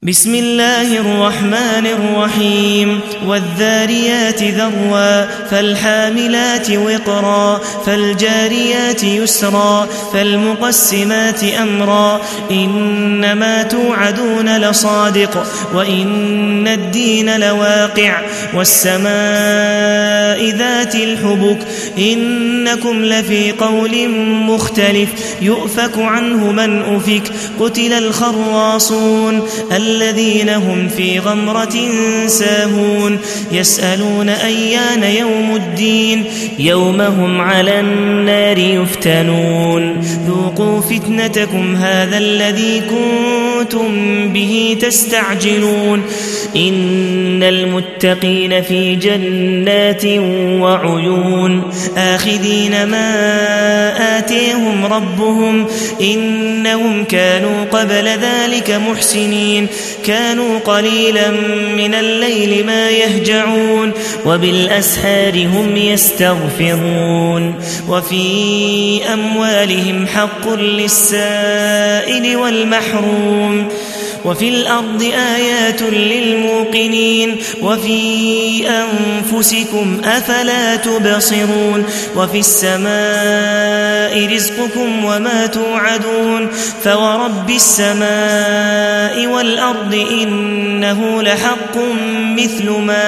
بسم الله الرحمن الرحيم والذاريات ذروا فالحاملات وقرا فالجاريات يسرا فالمقسمات أمرا إنما توعدون لصادق وإن الدين لواقع والسماء ذات الحبك إنكم لفي قول مختلف يؤفك عنه من أفك قتل الخراصون الذين هم في غمرة ساهون يسألون أيان يوم الدين يوم هم على النار يفتنون ذوقوا فتنتكم هذا الذي كنتم به تستعجلون إن المتقين في جنات وعيون آخذين ما آتيهم ربهم إنهم كانوا قبل ذلك محسنين كانوا قليلا من الليل ما يهجعون وبالأسحار هم يستغفرون وفي أموالهم حق للسائل والمحروم وفي الأرض آيات للموقنين وفي أنفسكم أفلا تبصرون وفي السماء رزقكم وما توعدون فورب السماء والأرض إنه لحق مثل ما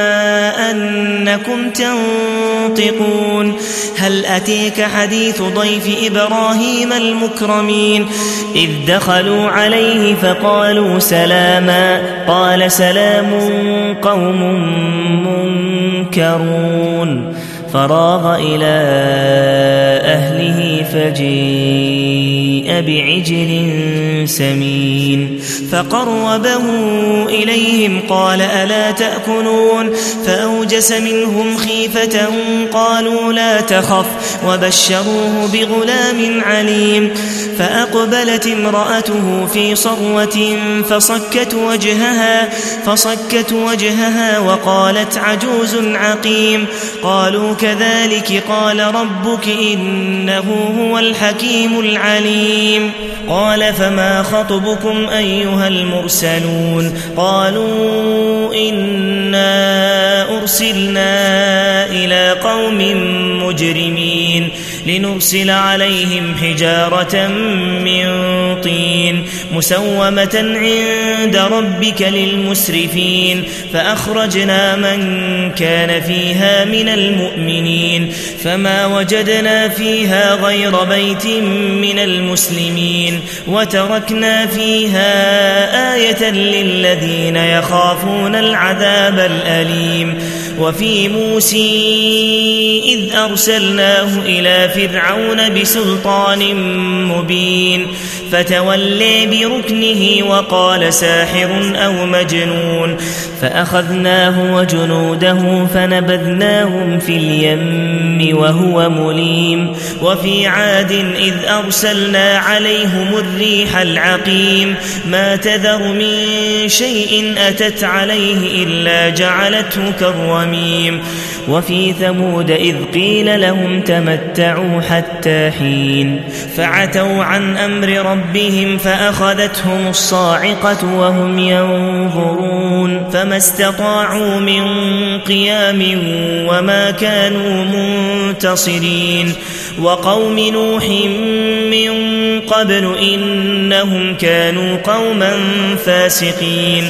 أنكم تنطقون هل أتيك حديث ضيف إبراهيم المكرمين إذ دخلوا عليه فقالوا سلاما قال سلام قوم منكرون فراغ إلى أهله فجيء بعجل سمين فقربه إليهم قال ألا تأكلون فأوجس منهم خيفة قالوا لا تخف وبشروه بغلام عليم فأقبلت امرأته في صرة فصكت وجهها وقالت عجوز عقيم قالوا كذلك قال ربك إنه هو الحكيم العليم قال فما خطبكم أيها المرسلون قالوا إنا أرسلنا إلى قوم مجرمين لنرسل عليهم حجارة من طين مسومة عند ربك للمسرفين فأخرجنا من كان فيها من المؤمنين فما وجدنا فيها غير بيت من المسلمين وتركنا فيها آية للذين يخافون العذاب الأليم وفي موسى إذ أرسلناه إلى فرعون بسلطان مبين فتولي بركنه وقال ساحر أو مجنون فأخذناه وجنوده فنبذناهم في اليم وهو مليم وفي عاد إذ أرسلنا عليهم الريح العقيم ما تذر من شيء أتت عليه إلا جعلته كالرميم وفي ثمود إذ قيل لهم تمتعوا حتى حين فعتوا عن أمر ربهم فأخذتهم الصاعقة وهم ينظرون فما استطاعوا من قيام وما كانوا منتصرين وقوم نوح من قبل إنهم كانوا قوما فاسقين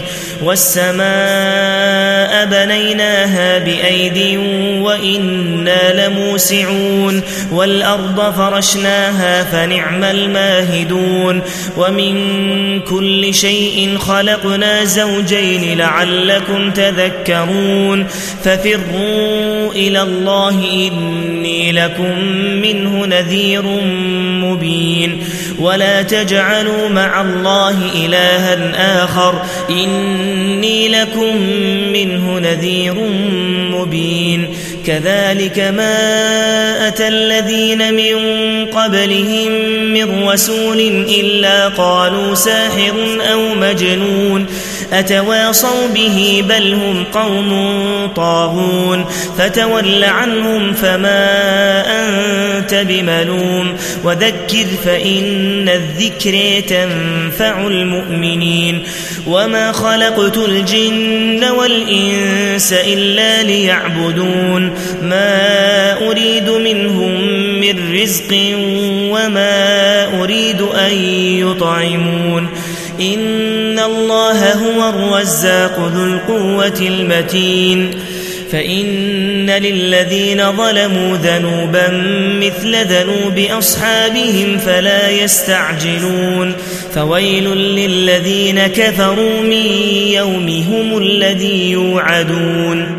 والسماء بنيناها بأيد وإنا لموسعون والأرض فرشناها فنعم الماهدون ومن كل شيء خلقنا زوجين لعلكم تذكرون ففروا إلى الله إني لكم منه نذير مبين ولا تجعلوا مع الله إلها آخر إني لكم منه نذير مبين كذلك ما أتى الذين من قبلهم من رسول إلا قالوا ساحر أو مجنون أتواصوا به بل هم قوم طاغون فتول عنهم فما أنت بملوم وذكر فإن الذكر تنفع المؤمنين وما خلقت الجن والإنس إلا ليعبدون ما أريد منهم من رزق وما أريد أن يطعمون إن الله هو الرزاق ذو القوة المتين فإن للذين ظلموا ذنوبا مثل ذنوب أصحابهم فلا يستعجلون فويل للذين كفروا من يومهم الذي يوعدون